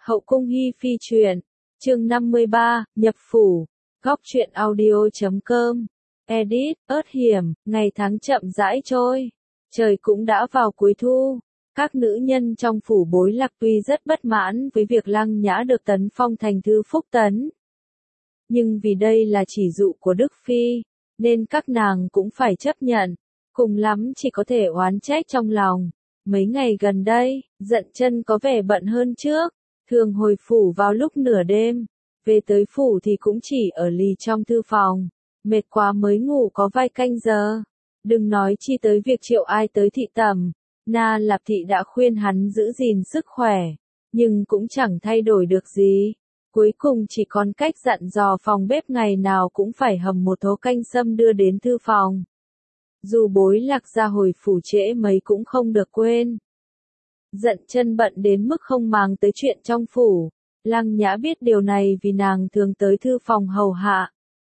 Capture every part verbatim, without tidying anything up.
Hậu cung hi phi truyện, chương năm mươi ba, nhập phủ, góc truyện audio chấm com, edit, ớt hiểm, ngày tháng chậm rãi trôi, trời cũng đã vào cuối thu. Các nữ nhân trong phủ Bối Lạc tuy rất bất mãn với việc Lăng Nhã được tấn phong thành thư phúc tấn. Nhưng vì đây là chỉ dụ của Đức Phi, nên các nàng cũng phải chấp nhận, cùng lắm chỉ có thể oán trách trong lòng. Mấy ngày gần đây, Dận Chân có vẻ bận hơn trước, thường hồi phủ vào lúc nửa đêm, về tới phủ thì cũng chỉ ở lì trong thư phòng, mệt quá mới ngủ có vài canh giờ. Đừng nói chi tới việc triệu ai tới thị tẩm, Na Lạp Thị đã khuyên hắn giữ gìn sức khỏe, nhưng cũng chẳng thay đổi được gì. Cuối cùng chỉ còn cách dặn dò phòng bếp ngày nào cũng phải hầm một thố canh sâm đưa đến thư phòng. Dù Bối Lạc ra hồi phủ trễ mấy cũng không được quên. Dận Chân bận đến mức không màng tới chuyện trong phủ. Lăng Nhã biết điều này vì nàng thường tới thư phòng hầu hạ.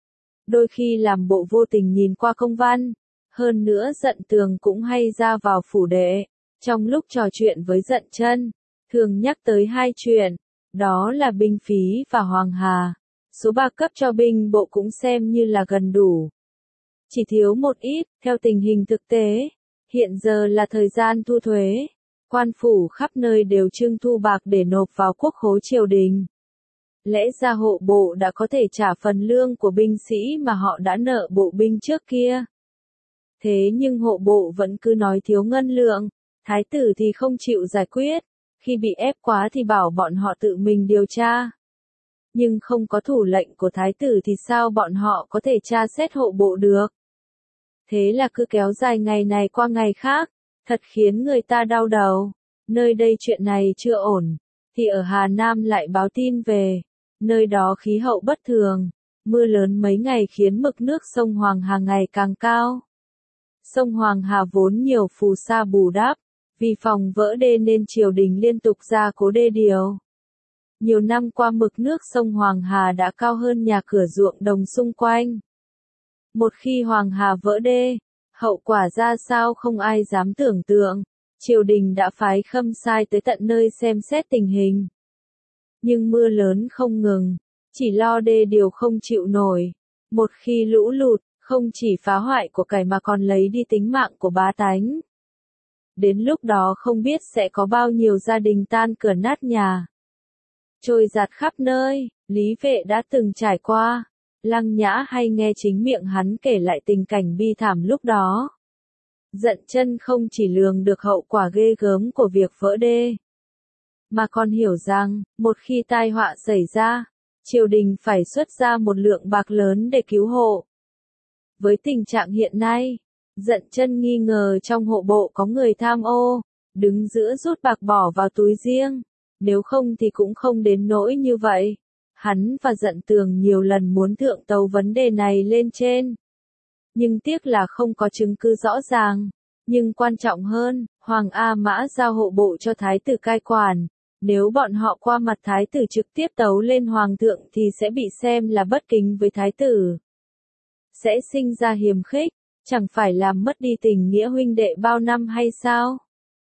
Đôi khi làm bộ vô tình nhìn qua công văn. Hơn nữa Dận Tường cũng hay ra vào phủ đệ. Trong lúc trò chuyện với Dận Chân, thường nhắc tới hai chuyện. Đó là binh phí và Hoàng Hà. Số bạc cấp cho binh bộ cũng xem như là gần đủ. Chỉ thiếu một ít, theo tình hình thực tế. Hiện giờ là thời gian thu thuế. Quan phủ khắp nơi đều trưng thu bạc để nộp vào quốc khố triều đình. Lẽ ra hộ bộ đã có thể trả phần lương của binh sĩ mà họ đã nợ bộ binh trước kia. Thế nhưng hộ bộ vẫn cứ nói thiếu ngân lượng, thái tử thì không chịu giải quyết, khi bị ép quá thì bảo bọn họ tự mình điều tra. Nhưng không có thủ lệnh của thái tử thì sao bọn họ có thể tra xét hộ bộ được. Thế là cứ kéo dài ngày này qua ngày khác. Thật khiến người ta đau đầu. Nơi đây chuyện này chưa ổn, thì ở Hà Nam lại báo tin về. Nơi đó khí hậu bất thường, mưa lớn mấy ngày khiến mực nước sông Hoàng Hà ngày càng cao. Sông Hoàng Hà vốn nhiều phù sa bù đắp, vì phòng vỡ đê nên triều đình liên tục gia cố đê điều. Nhiều năm qua mực nước sông Hoàng Hà đã cao hơn nhà cửa ruộng đồng xung quanh. Một khi Hoàng Hà vỡ đê, hậu quả ra sao không ai dám tưởng tượng. Triều đình đã phái khâm sai tới tận nơi xem xét tình hình. Nhưng mưa lớn không ngừng, chỉ lo đê điều không chịu nổi. Một khi lũ lụt, không chỉ phá hoại của cải mà còn lấy đi tính mạng của bá tánh. Đến lúc đó không biết sẽ có bao nhiêu gia đình tan cửa nát nhà. Trôi giạt khắp nơi, Lý Vệ đã từng trải qua. Lăng Nhã hay nghe chính miệng hắn kể lại tình cảnh bi thảm lúc đó. Dận Chân không chỉ lường được hậu quả ghê gớm của việc vỡ đê, mà còn hiểu rằng, một khi tai họa xảy ra, triều đình phải xuất ra một lượng bạc lớn để cứu hộ. Với tình trạng hiện nay, Dận Chân nghi ngờ trong hộ bộ có người tham ô, đứng giữa rút bạc bỏ vào túi riêng, nếu không thì cũng không đến nỗi như vậy. Hắn và Dận Tường nhiều lần muốn thượng tấu vấn đề này lên trên. Nhưng tiếc là không có chứng cứ rõ ràng. Nhưng quan trọng hơn, Hoàng A Mã giao hộ bộ cho thái tử cai quản. Nếu bọn họ qua mặt thái tử trực tiếp tấu lên hoàng thượng thì sẽ bị xem là bất kính với thái tử. Sẽ sinh ra hiềm khích, chẳng phải làm mất đi tình nghĩa huynh đệ bao năm hay sao?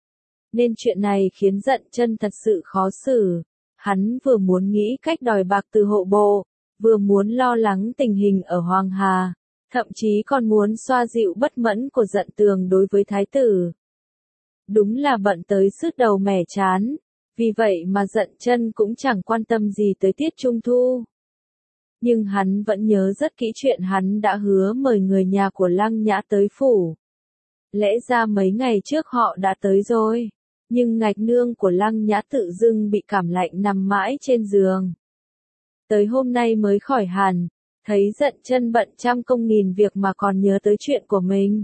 Nên chuyện này khiến Dận Chân thật sự khó xử. Hắn vừa muốn nghĩ cách đòi bạc từ hộ bộ, vừa muốn lo lắng tình hình ở Hoàng Hà, thậm chí còn muốn xoa dịu bất mẫn của Dận Tường đối với thái tử. Đúng là bận tới sứt đầu mẻ chán, vì vậy mà Dận Chân cũng chẳng quan tâm gì tới tiết trung thu. Nhưng hắn vẫn nhớ rất kỹ chuyện hắn đã hứa mời người nhà của Lăng Nhã tới phủ. Lẽ ra mấy ngày trước họ đã tới rồi. Nhưng ngạch nương của Lăng Nhã tự dưng bị cảm lạnh nằm mãi trên giường. Tới hôm nay mới khỏi hẳn, thấy Dận Chân bận trăm công nghìn việc mà còn nhớ tới chuyện của mình.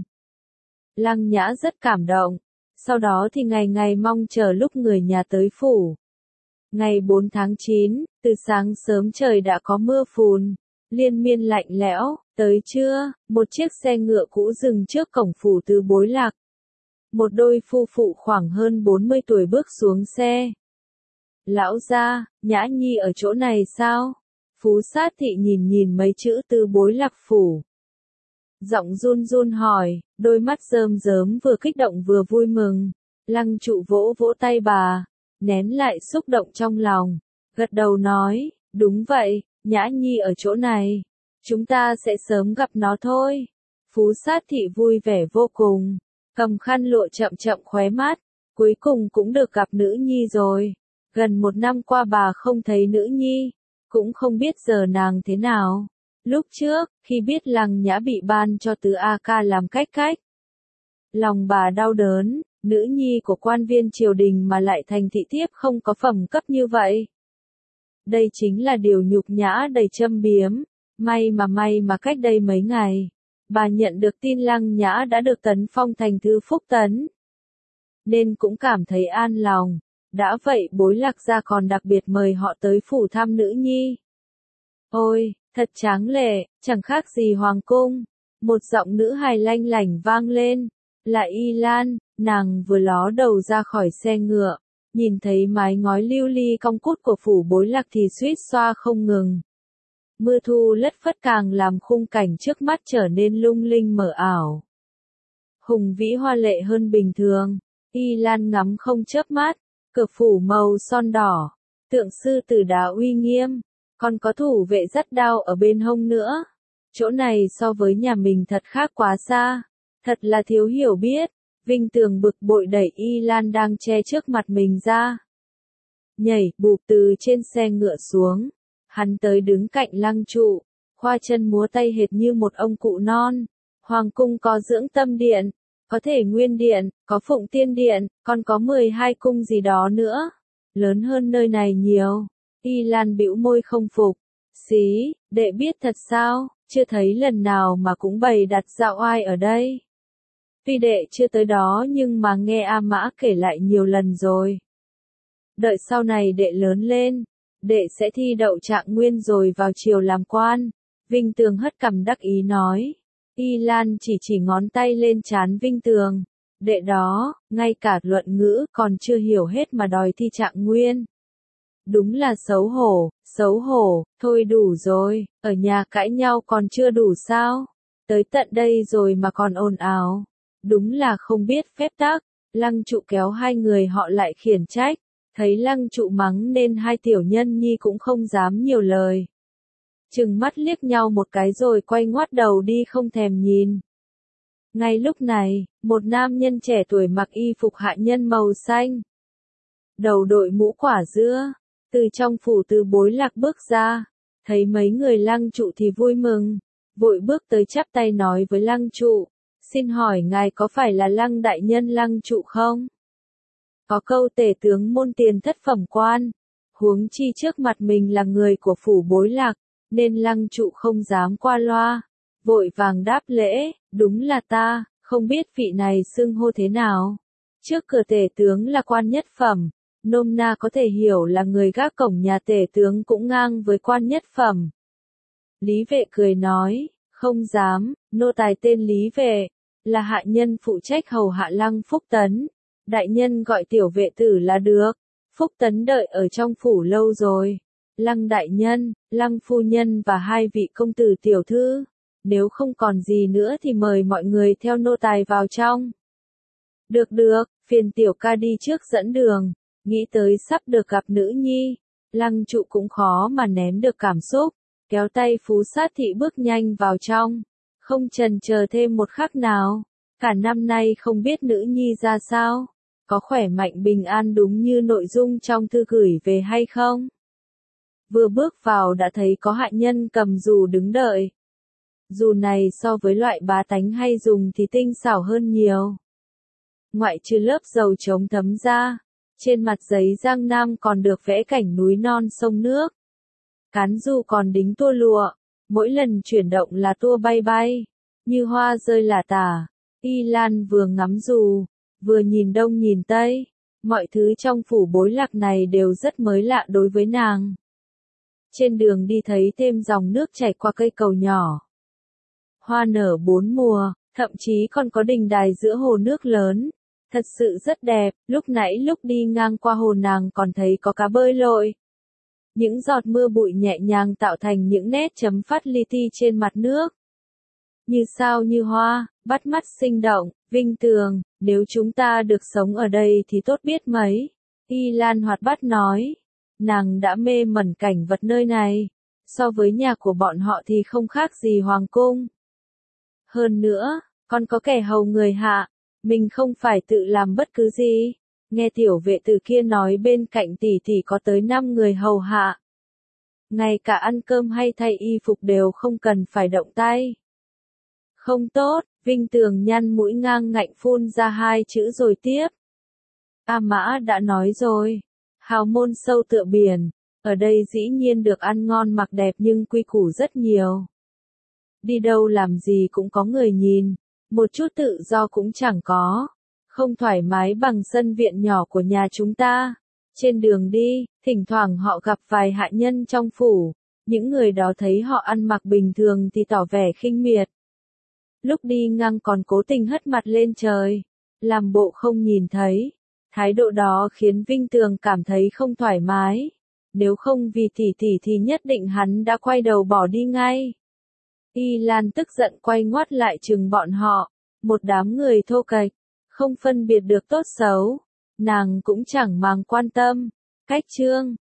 Lăng Nhã rất cảm động, sau đó thì ngày ngày mong chờ lúc người nhà tới phủ. Ngày bốn tháng chín, từ sáng sớm trời đã có mưa phùn, liên miên lạnh lẽo, tới trưa, một chiếc xe ngựa cũ dừng trước cổng phủ Từ Bối Lạc. Một đôi phu phụ khoảng hơn bốn mươi tuổi bước xuống xe. Lão gia, Nhã Nhi ở chỗ này sao? Phú Sát Thị nhìn nhìn mấy chữ Từ Bối Lạc phủ. Giọng run run hỏi, đôi mắt rơm rớm vừa kích động vừa vui mừng. Lăng Trụ vỗ vỗ tay bà, nén lại xúc động trong lòng. gật đầu nói, đúng vậy, Nhã Nhi ở chỗ này. Chúng ta sẽ sớm gặp nó thôi. Phú Sát Thị vui vẻ vô cùng, cầm khăn lụa chậm chậm khóe mắt, cuối cùng cũng được gặp nữ nhi rồi. Gần một năm qua bà không thấy nữ nhi, cũng không biết giờ nàng thế nào. Lúc trước, khi biết Lăng Nhã bị ban cho Tứ A Ca làm cách cách, lòng bà đau đớn, nữ nhi của quan viên triều đình mà lại thành thị thiếp không có phẩm cấp như vậy. Đây chính là điều nhục nhã đầy châm biếm, may mà may mà cách đây mấy ngày, bà nhận được tin Lăng Nhã đã được tấn phong thành thư phúc tấn, nên cũng cảm thấy an lòng. Đã vậy Bối Lạc gia còn đặc biệt mời họ tới phủ thăm nữ nhi. Ôi, thật tráng lệ, chẳng khác gì hoàng cung. Một giọng nữ hài lanh lảnh vang lên, là Y Lan. Nàng vừa ló đầu ra khỏi xe ngựa, nhìn thấy mái ngói lưu ly cong cút của phủ Bối Lạc thì suýt xoa không ngừng. Mưa thu lất phất càng làm khung cảnh trước mắt trở nên lung linh mờ ảo. Hùng vĩ hoa lệ hơn bình thường, Y Lan ngắm không chớp mắt, cửa phủ màu son đỏ, tượng sư tử đá uy nghiêm, còn có thủ vệ dắt đao ở bên hông nữa. Chỗ này so với nhà mình thật khác quá xa, thật là thiếu hiểu biết. Vinh Tường bực bội đẩy Y Lan đang che trước mặt mình ra. Nhảy bụp từ trên xe ngựa xuống. Hắn tới đứng cạnh Lăng Trụ, khoa chân múa tay hệt như một ông cụ non. Hoàng cung có dưỡng tâm điện, có thể nguyên điện, có phụng tiên điện, còn có mười hai cung gì đó nữa. Lớn hơn nơi này nhiều. Y Lan bĩu môi không phục. Xí, đệ biết thật sao, chưa thấy lần nào mà cũng bày đặt dạo oai ở đây. Tuy đệ chưa tới đó nhưng mà nghe A Mã kể lại nhiều lần rồi. Đợi sau này đệ lớn lên, đệ sẽ thi đậu trạng nguyên rồi vào triều làm quan. Vinh Tường hất cằm đắc ý nói. Y Lan chỉ chỉ ngón tay lên trán Vinh Tường. Đệ đó, ngay cả luận ngữ còn chưa hiểu hết mà đòi thi trạng nguyên. Đúng là xấu hổ, xấu hổ, thôi đủ rồi, ở nhà cãi nhau còn chưa đủ sao? Tới tận đây rồi mà còn ồn ào. Đúng là không biết phép tắc. Lăng Trụ kéo hai người họ lại khiển trách. Thấy Lăng Trụ mắng nên hai tiểu nhân nhi cũng không dám nhiều lời. Chừng mắt liếc nhau một cái rồi quay ngoắt đầu đi không thèm nhìn. Ngay lúc này, một nam nhân trẻ tuổi mặc y phục hạ nhân màu xanh, đầu đội mũ quả dưa, từ trong phủ Từ Bối Lạc bước ra. Thấy mấy người Lăng Trụ thì vui mừng, vội bước tới chắp tay nói với Lăng Trụ. Xin hỏi ngài có phải là Lăng đại nhân Lăng Trụ không? Có câu tể tướng môn tiền thất phẩm quan, huống chi trước mặt mình là người của phủ Bối Lạc, nên Lăng Trụ không dám qua loa, vội vàng đáp lễ, đúng là ta, không biết vị này xưng hô thế nào. Trước cửa tể tướng là quan nhất phẩm, nôm na có thể hiểu là người gác cổng nhà tể tướng cũng ngang với quan nhất phẩm. Lý Vệ cười nói, không dám, nô tài tên Lý Vệ, là hạ nhân phụ trách hầu hạ Lăng Phúc Tấn. Đại nhân gọi tiểu vệ tử là được. Phúc Tấn đợi ở trong phủ lâu rồi. Lăng đại nhân, Lăng phu nhân và hai vị công tử tiểu thư. Nếu không còn gì nữa thì mời mọi người theo nô tài vào trong. Được được, phiền tiểu ca đi trước dẫn đường. Nghĩ tới sắp được gặp nữ nhi. Lăng Trụ cũng khó mà nén được cảm xúc. Kéo tay Phú Sát Thị bước nhanh vào trong. Không chần chờ thêm một khắc nào. Cả năm nay không biết nữ nhi ra sao. Có khỏe mạnh bình an đúng như nội dung trong thư gửi về hay không? Vừa bước vào đã thấy có hạ nhân cầm dù đứng đợi. Dù này so với loại bá tánh hay dùng thì tinh xảo hơn nhiều. Ngoại trừ lớp dầu chống thấm ra, trên mặt giấy Giang Nam còn được vẽ cảnh núi non sông nước. Cán dù còn đính tua lụa, mỗi lần chuyển động là tua bay bay, như hoa rơi lả tả. Y Lan vừa ngắm dù, vừa nhìn đông nhìn tây, mọi thứ trong phủ Bối Lạc này đều rất mới lạ đối với nàng. Trên đường đi thấy thêm dòng nước chảy qua cây cầu nhỏ. Hoa nở bốn mùa, thậm chí còn có đình đài giữa hồ nước lớn. Thật sự rất đẹp, lúc nãy lúc đi ngang qua hồ nàng còn thấy có cá bơi lội. Những giọt mưa bụi nhẹ nhàng tạo thành những nét chấm phát li ti trên mặt nước. Như sao như hoa, bắt mắt sinh động. Vinh Tường, nếu chúng ta được sống ở đây thì tốt biết mấy. Y Lan hoạt bát nói. Nàng đã mê mẩn cảnh vật nơi này, so với nhà của bọn họ thì không khác gì hoàng cung. Hơn nữa, còn có kẻ hầu người hạ, mình không phải tự làm bất cứ gì. Nghe tiểu vệ tử kia nói bên cạnh tỷ tỷ có tới năm người hầu hạ. Ngay cả ăn cơm hay thay y phục đều không cần phải động tay. Không tốt, Vinh Tường nhăn mũi ngang ngạnh phun ra hai chữ rồi tiếp. A Mã đã nói rồi, hào môn sâu tựa biển, ở đây dĩ nhiên được ăn ngon mặc đẹp nhưng quy củ rất nhiều. Đi đâu làm gì cũng có người nhìn, một chút tự do cũng chẳng có, không thoải mái bằng sân viện nhỏ của nhà chúng ta. Trên đường đi, thỉnh thoảng họ gặp vài hạ nhân trong phủ, những người đó thấy họ ăn mặc bình thường thì tỏ vẻ khinh miệt. Lúc đi ngang còn cố tình hất mặt lên trời, làm bộ không nhìn thấy. Thái độ đó khiến Vinh Tường cảm thấy không thoải mái. Nếu không vì tỷ tỷ thì nhất định hắn đã quay đầu bỏ đi ngay. Y Lan tức giận quay ngoắt lại chừng bọn họ, một đám người thô kệch, không phân biệt được tốt xấu. Nàng cũng chẳng màng quan tâm. Cách chương